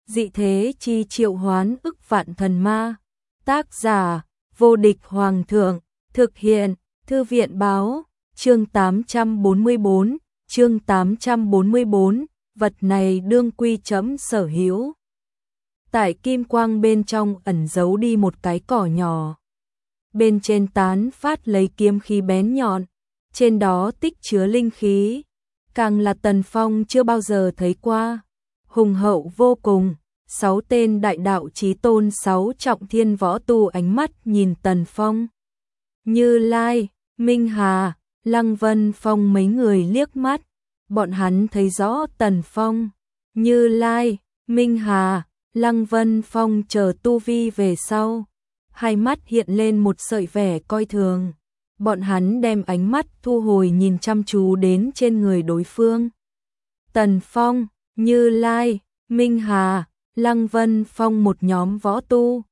dị thế chi triệu hoán ức vạn thần ma. Tác giả, vô địch hoàng thượng, thực hiện, thư viện báo, chương 844, chương 844, vật này đương quy chấm sở hữu. Tại kim quang bên trong ẩn giấu đi một cái cỏ nhỏ. Bên trên tán phát lấy kiếm khí bén nhọn, trên đó tích chứa linh khí, càng là Tần Phong chưa bao giờ thấy qua, hùng hậu vô cùng. 6 tên đại đạo chí tôn 6 trọng thiên võ tu ánh mắt nhìn Tần Phong. Như Lai, Minh Hà, Lăng Vân Phong mấy người liếc mắt, bọn hắn thấy rõ Tần Phong, Như Lai, Minh Hà, Lăng Vân Phong chờ tu vi về sau, hai mắt hiện lên một sợi vẻ coi thường. Bọn hắn đem ánh mắt thu hồi nhìn chăm chú đến trên người đối phương. Tần Phong, Như Lai, Minh Hà, Lăng Vân Phong một nhóm võ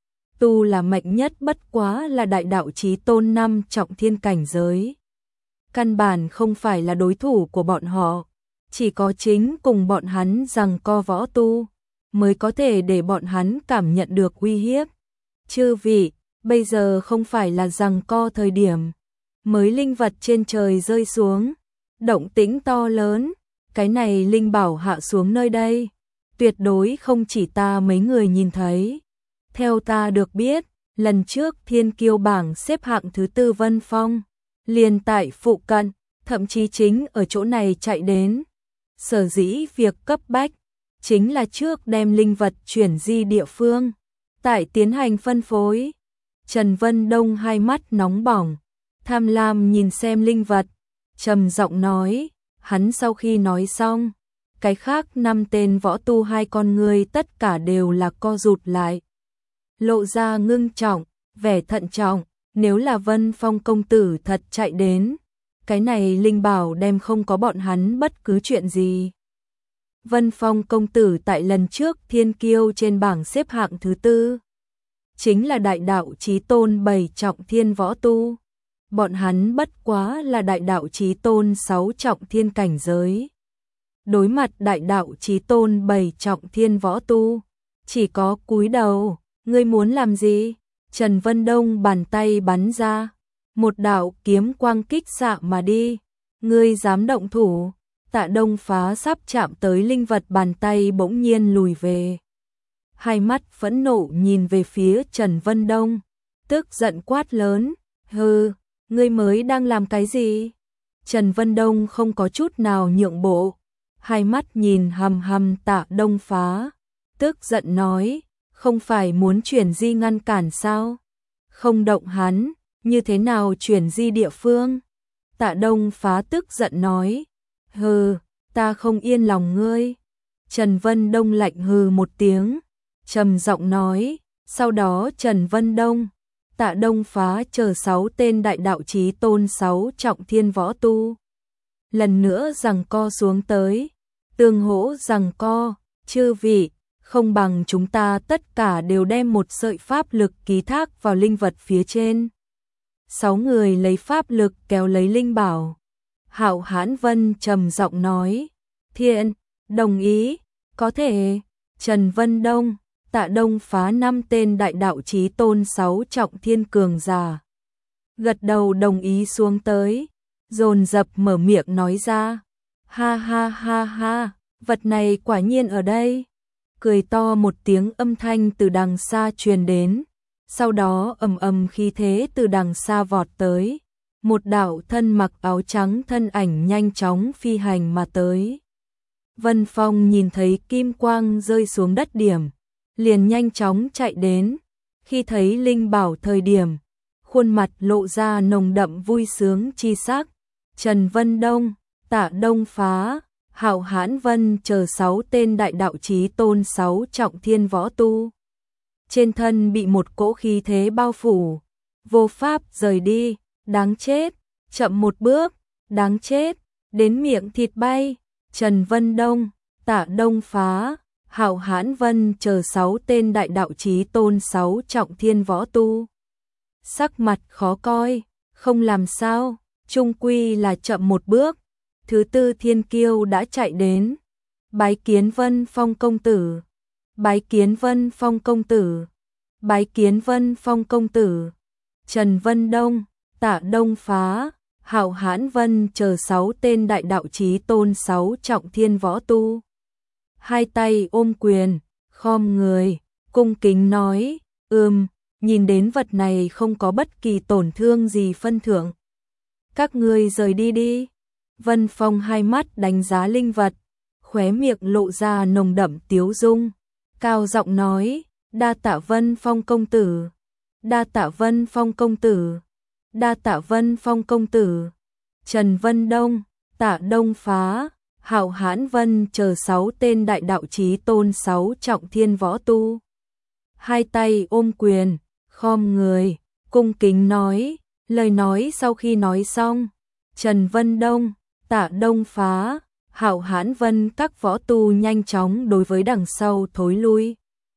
tu là mạnh nhất bất quá là đại đạo chí tôn 5 trọng thiên cảnh giới. Căn bản không phải là đối thủ của bọn họ, chỉ có chính cùng bọn hắn giằng co võ tu mới có thể để bọn hắn cảm nhận được uy hiếp. Chư vị, bây giờ không phải là giằng co thời điểm. Mới linh vật trên trời rơi xuống, động tĩnh to lớn, cái này linh bảo hạ xuống nơi đây, tuyệt đối không chỉ ta mấy người nhìn thấy. Theo ta được biết, lần trước thiên kiêu bảng xếp hạng thứ 4 Vân Phong, liền tại phụ cận, thậm chí chính ở chỗ này chạy đến. Sở dĩ việc cấp bách, chính là trước đem linh vật chuyển di địa phương, tại tiến hành phân phối. Trần Vân Đông hai mắt nóng bỏng, tham lam nhìn xem linh vật, trầm giọng nói, hắn sau khi nói xong, cái khác 5 tên võ tu hai con người tất cả đều là co rụt lại. Lộ ra ngưng trọng, vẻ thận trọng, nếu là Vân Phong công tử thật chạy đến, cái này linh bảo đem không có bọn hắn bất cứ chuyện gì. Vân Phong công tử tại lần trước thiên kiêu trên bảng xếp hạng thứ 4, chính là đại đạo chí tôn 7 trọng thiên võ tu. Bọn hắn bất quá là đại đạo chí tôn 6 trọng thiên cảnh giới. Đối mặt đại đạo chí tôn 7 trọng thiên võ tu, chỉ có cúi đầu. Ngươi muốn làm gì? Trần Vân Đông bàn tay bắn ra, một đạo kiếm quang kích xạ mà đi. Ngươi dám động thủ? Tạ Đông Phá sắp chạm tới linh vật, bàn tay bỗng nhiên lùi về. Hai mắt phẫn nộ nhìn về phía Trần Vân Đông, tức giận quát lớn, hừ, ngươi mới đang làm cái gì? Trần Vân Đông không có chút nào nhượng bộ, hai mắt nhìn hằm hằm Tạ Đông Phá, tức giận nói, không phải muốn chuyển di ngăn cản sao? Không động hắn, như thế nào chuyển di địa phương? Tạ Đông Phá tức giận nói, hừ, ta không yên lòng ngươi. Trần Vân Đông lạnh hừ một tiếng, trầm giọng nói, sau đó Trần Vân Đông, Tạ Đông Phá chờ 6 tên đại đạo chí tôn 6 trọng thiên võ tu. Lần nữa giằng co xuống tới, tương hỗ giằng co, chư vị, không bằng chúng ta tất cả đều đem một sợi pháp lực ký thác vào linh vật phía trên. 6 người lấy pháp lực kéo lấy linh bảo. Hạo Hãn Vân trầm giọng nói, thiện, đồng ý, có thể. Trần Vân Đông, Tạ Đông Phá 5 tên đại đạo chí tôn 6 trọng thiên cường giả, gật đầu đồng ý xuống tới, dồn dập mở miệng nói ra, ha ha ha ha, vật này quả nhiên ở đây. Cười to một tiếng âm thanh từ đằng xa truyền đến, sau đó ầm ầm khí thế từ đằng xa vọt tới, một đạo thân mặc áo trắng thân ảnh nhanh chóng phi hành mà tới. Vân Phong nhìn thấy kim quang rơi xuống đất điểm, liền nhanh chóng chạy đến, khi thấy linh bảo thời điểm, khuôn mặt lộ ra nồng đậm vui sướng chi sắc. Trần Vân Đông, Tạ Đông Phá, Hạo Hãn Vân chờ 6 tên đại đạo chí tôn 6 trọng thiên võ tu. Trên thân bị một cỗ khí thế bao phủ, vô pháp rời đi, đáng chết, chậm một bước, đáng chết, đến miệng thịt bay. Trần Vân Đông, Tạ Đông Phá, Hạo Hãn Vân chờ 6 tên đại đạo chí tôn 6 trọng thiên võ tu. Sắc mặt khó coi, không làm sao, chung quy là chậm một bước. Thứ 4 thiên kiêu đã chạy đến, bái kiến Vân Phong công tử. Bái kiến Vân Phong công tử. Bái kiến Vân Phong công tử. Trần Vân Đông, Tạ Đông Phá, Hạo Hãn Vân chờ 6 tên đại đạo chí tôn 6 trọng thiên võ tu. Hai tay ôm quyền, khom người, cung kính nói, nhìn đến vật này không có bất kỳ tổn thương gì phân thưởng. Các ngươi rời đi đi. Vân Phong hai mắt đánh giá linh vật, khóe miệng lộ ra nồng đậm tiếu dung, cao giọng nói, đa tạ Vân Phong công tử, đa tạ Vân Phong công tử, đa tạ Vân Phong công tử. Trần Vân Đông, Tạ Đông Phá, Hạo Hãn Vân chờ 6 tên đại đạo chí tôn 6 trọng thiên võ tu. Hai tay ôm quyền, khom người, cung kính nói, lời nói sau khi nói xong, Trần Vân Đông, Tạ Đông Phá, Hạo Hãn Vân các võ tu nhanh chóng đối với đằng sau thối lui.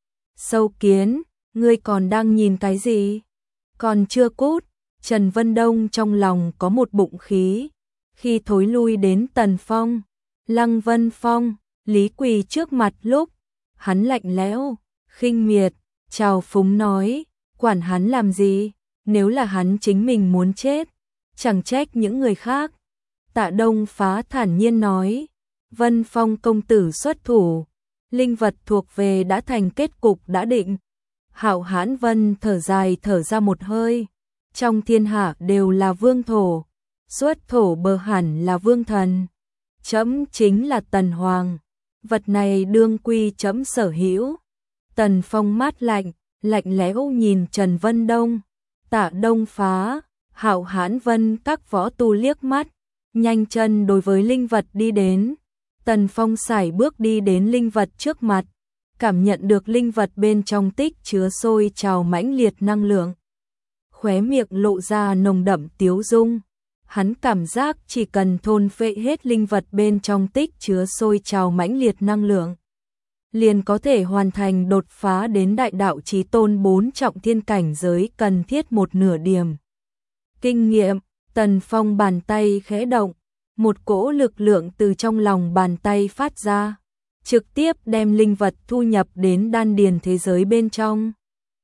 Sâu kiến, ngươi còn đang nhìn cái gì? Còn chưa cút. Trần Vân Đông trong lòng có một bụng khí, khi thối lui đến Tần Phong, Lăng Vân Phong, Lý Quỳ trước mặt lúc, hắn lạnh lẽo, khinh miệt, trào phúng nói, quản hắn làm gì, nếu là hắn chính mình muốn chết, chẳng trách những người khác. Tạ Đông Phá thản nhiên nói, Vân Phong công tử xuất thủ, linh vật thuộc về đã thành kết cục đã định. Hạo Hãn Vân thở dài thở ra một hơi, trong thiên hạ đều là vương thổ, xuất thổ bờ hẳn là vương thần. Trẫm chính là Tần Hoàng, vật này đương quy trẫm sở hữu. Tần Phong mát lạnh, lạnh lẽo nhìn Trần Vân Đông, Tạ Đông Phá, Hạo Hãn Vân các võ tu liếc mắt, nhanh chân đối với linh vật đi đến. Tần Phong sải bước đi đến linh vật trước mặt, cảm nhận được linh vật bên trong tích chứa sôi trào mãnh liệt năng lượng. Khóe miệng lộ ra nồng đậm tiếu dung, hắn cảm giác chỉ cần thôn phệ hết linh vật bên trong tích chứa sôi trào mãnh liệt năng lượng, liền có thể hoàn thành đột phá đến đại đạo chí tôn 4 trọng thiên cảnh giới cần thiết một nửa điểm. Kinh nghiệm, Tần Phong bàn tay khẽ động, một cỗ lực lượng từ trong lòng bàn tay phát ra, trực tiếp đem linh vật thu nhập đến đan điền thế giới bên trong.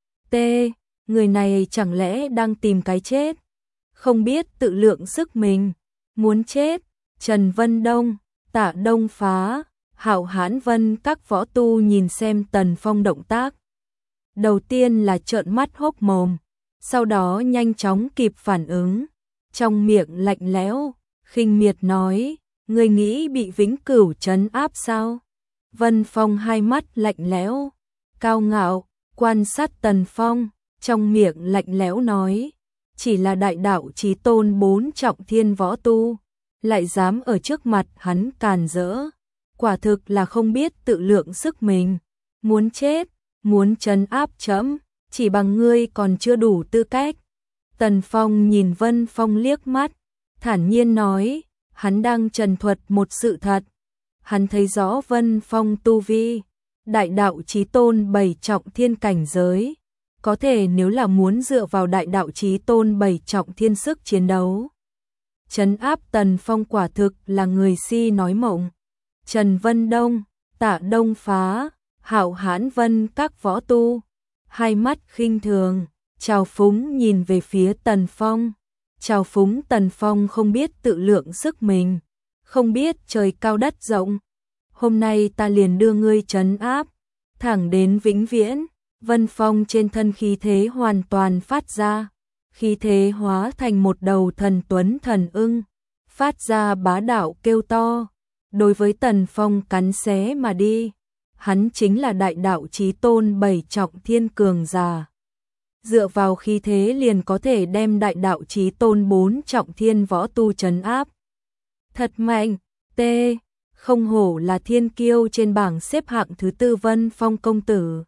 Người này chẳng lẽ đang tìm cái chết? Không biết tự lượng sức mình, muốn chết. Trần Vân Đông, Tạ Đông Phá, Hạo Hãn Vân các võ tu nhìn xem Tần Phong động tác. Đầu tiên là trợn mắt hốc mồm, sau đó nhanh chóng kịp phản ứng, trong miệng lạnh lẽo, khinh miệt nói, ngươi nghĩ bị vĩnh cửu trấn áp sao? Vân Phong hai mắt lạnh lẽo, cao ngạo, quan sát Tần Phong, trong miệng lạnh lẽo nói, chỉ là đại đạo chí tôn 4 trọng thiên võ tu, lại dám ở trước mặt hắn càn rỡ, quả thực là không biết tự lượng sức mình, muốn chết, muốn trấn áp trẫm, chỉ bằng ngươi còn chưa đủ tư cách. Tần Phong nhìn Vân Phong liếc mắt, thản nhiên nói, hắn đang trần thuật một sự thật. Hắn thấy rõ Vân Phong tu vi, đại đạo chí tôn 7 trọng thiên cảnh giới, có thể nếu là muốn dựa vào đại đạo chí tôn 7 trọng thiên sức chiến đấu, trấn áp Tần Phong quả thực là người si nói mộng. Trần Vân Đông, Tạ Đông Phá, Hạo Hãn Vân các võ tu, hai mắt khinh thường, trào phúng nhìn về phía Tần Phong, trào phúng Tần Phong không biết tự lượng sức mình, không biết trời cao đất rộng. Hôm nay ta liền đưa ngươi trấn áp, thẳng đến vĩnh viễn. Vân Phong trên thân khí thế hoàn toàn phát ra, khí thế hóa thành một đầu thần tuấn thần ưng, phát ra bá đạo kêu to, đối với Tần Phong cắn xé mà đi. Hắn chính là đại đạo chí tôn 7 trọng thiên cường giả, dựa vào khí thế liền có thể đem đại đạo chí tôn 4 trọng thiên võ tu trấn áp. Thật mạnh, không hổ là thiên kiêu trên bảng xếp hạng thứ 4 Vân Phong công tử.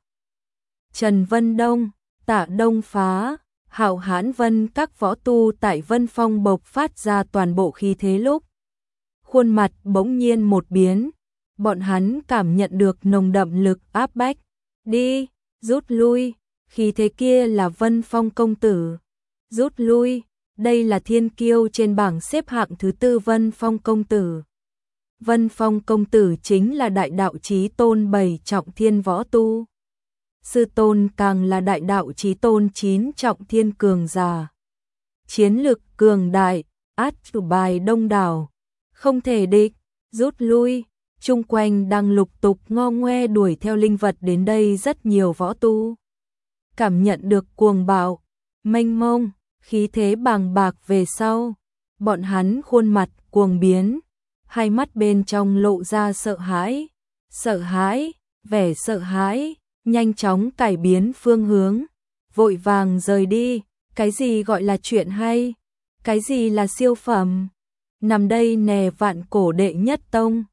Trần Vân Đông, Tạ Đông Phá, Hạo Hãn Vân các võ tu tại Vân Phong bộc phát ra toàn bộ khí thế lúc, khuôn mặt bỗng nhiên một biến, bọn hắn cảm nhận được nồng đậm lực áp bách. Đi, rút lui, khí thế kia là Vân Phong công tử. Rút lui, đây là thiên kiêu trên bảng xếp hạng thứ 4 Vân Phong công tử. Vân Phong công tử chính là đại đạo chí tôn 7 trọng thiên võ tu. Sư tôn càng là đại đạo chí tôn 9 trọng thiên cường giả. Chiến lực cường đại, át chủ bài đông đảo, không thể địch, rút lui. Chung quanh đang lục tục ngo ngoe đuổi theo linh vật đến đây rất nhiều võ tu. Cảm nhận được cuồng bạo, mênh mông, khí thế bàng bạc về sau, bọn hắn khuôn mặt cuồng biến, hai mắt bên trong lộ ra sợ hãi, vẻ sợ hãi, nhanh chóng cải biến phương hướng, vội vàng rời đi. Cái gì gọi là chuyện hay? Cái gì là siêu phẩm? Nằm đây nè, vạn cổ đệ nhất tông,